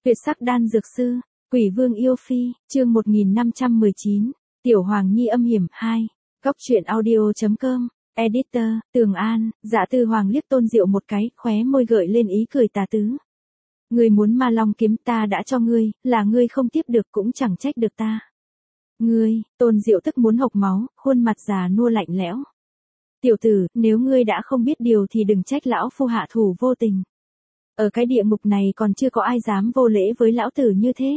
Tuyệt sắc đan dược sư, Quỷ Vương yêu phi, chương 1519, Tiểu Hoàng Nhi âm hiểm 2, Góc truyện audio.com, Editor, Tường An. Dạ Tư Hoàng liếc Tôn Diệu một cái, khóe môi gợi lên ý cười tà tứ. Ngươi muốn Ma Long kiếm ta đã cho ngươi, là ngươi không tiếp được cũng chẳng trách được ta. Ngươi, Tôn Diệu tức muốn hộc máu, khuôn mặt già nua lạnh lẽo. Tiểu tử, nếu ngươi đã không biết điều thì đừng trách lão phu hạ thủ vô tình. Ở cái địa ngục này còn chưa có ai dám vô lễ với lão tử như thế.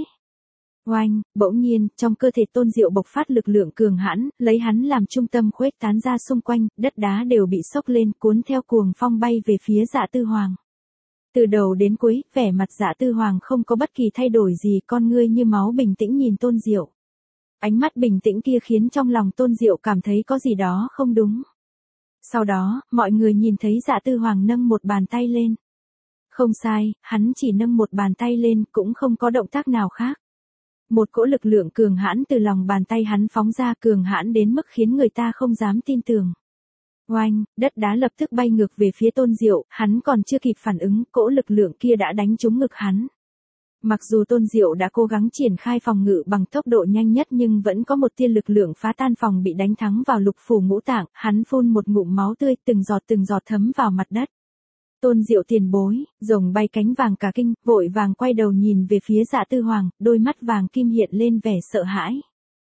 Oanh, bỗng nhiên, trong cơ thể Tôn Diệu bộc phát lực lượng cường hãn, lấy hắn làm trung tâm khuếch tán ra xung quanh, đất đá đều bị sốc lên, cuốn theo cuồng phong bay về phía Dạ Tư Hoàng. Từ đầu đến cuối, vẻ mặt Dạ Tư Hoàng không có bất kỳ thay đổi gì, con ngươi như máu bình tĩnh nhìn Tôn Diệu. Ánh mắt bình tĩnh kia khiến trong lòng Tôn Diệu cảm thấy có gì đó không đúng. Sau đó, mọi người nhìn thấy Dạ Tư Hoàng nâng một bàn tay lên. Không sai, hắn chỉ nâng một bàn tay lên, cũng không có động tác nào khác. Một cỗ lực lượng cường hãn từ lòng bàn tay hắn phóng ra, cường hãn đến mức khiến người ta không dám tin tưởng. Oanh, đất đá lập tức bay ngược về phía Tôn Diệu, hắn còn chưa kịp phản ứng, cỗ lực lượng kia đã đánh trúng ngực hắn. Mặc dù Tôn Diệu đã cố gắng triển khai phòng ngự bằng tốc độ nhanh nhất nhưng vẫn có một tia lực lượng phá tan phòng bị đánh thắng vào lục phủ ngũ tạng, hắn phun một ngụm máu tươi, từng giọt thấm vào mặt đất. Tôn Diệu tiền bối, rồng bay cánh vàng cả kinh, vội vàng quay đầu nhìn về phía Dạ Tư Hoàng, đôi mắt vàng kim hiện lên vẻ sợ hãi.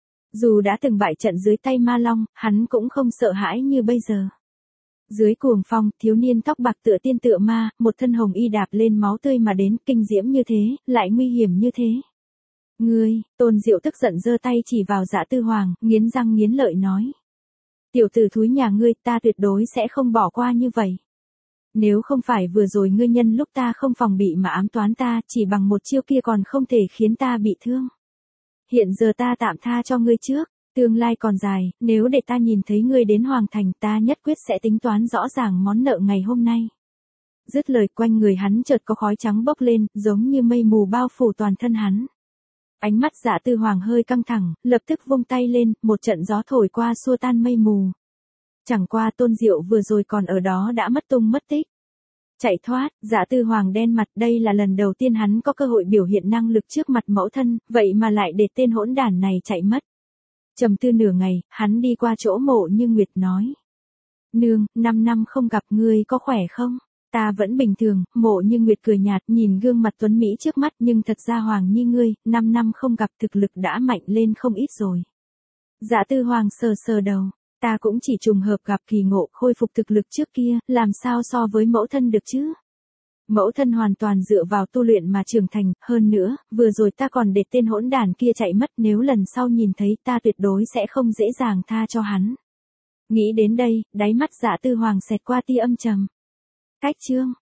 Dù đã từng bại trận dưới tay Ma Long, hắn cũng không sợ hãi như bây giờ. Dưới cuồng phong, thiếu niên tóc bạc tựa tiên tựa ma, một thân hồng y đạp lên máu tươi mà đến, kinh diễm như thế, lại nguy hiểm như thế. Ngươi, Tôn Diệu tức giận giơ tay chỉ vào Dạ Tư Hoàng, nghiến răng nghiến lợi nói. Tiểu tử thúi nhà ngươi, ta tuyệt đối sẽ không bỏ qua như vậy. Nếu không phải vừa rồi ngươi nhân lúc ta không phòng bị mà ám toán ta, chỉ bằng một chiêu kia còn không thể khiến ta bị thương. Hiện giờ ta tạm tha cho ngươi trước, tương lai còn dài, nếu để ta nhìn thấy ngươi đến Hoàng Thành ta nhất quyết sẽ tính toán rõ ràng món nợ ngày hôm nay. Dứt lời quanh người hắn chợt có khói trắng bốc lên, giống như mây mù bao phủ toàn thân hắn. Ánh mắt Dạ Tư Hoàng hơi căng thẳng, lập tức vung tay lên, một trận gió thổi qua xua tan mây mù. Chẳng qua Tôn Diệu vừa rồi còn ở đó đã mất tung mất tích. Chạy thoát, Dạ Tư Hoàng đen mặt, đây là lần đầu tiên hắn có cơ hội biểu hiện năng lực trước mặt mẫu thân, vậy mà lại để tên hỗn đản này chạy mất. Trầm tư nửa ngày, hắn đi qua chỗ Mộ Như Nguyệt nói. Nương, 5 năm không gặp ngươi có khỏe không? Ta vẫn bình thường. Mộ Như Nguyệt cười nhạt nhìn gương mặt tuấn Mỹ trước mắt, nhưng thật ra Hoàng Nhi ngươi, 5 năm không gặp thực lực đã mạnh lên không ít rồi. Dạ Tư Hoàng sờ sờ đầu. Ta cũng chỉ trùng hợp gặp kỳ ngộ, khôi phục thực lực trước kia, làm sao so với mẫu thân được chứ? Mẫu thân hoàn toàn dựa vào tu luyện mà trưởng thành, hơn nữa, vừa rồi ta còn để tên hỗn đản kia chạy mất, nếu lần sau nhìn thấy ta tuyệt đối sẽ không dễ dàng tha cho hắn. Nghĩ đến đây, đáy mắt Dạ Tư Hoàng xẹt qua tia âm trầm. Cách chương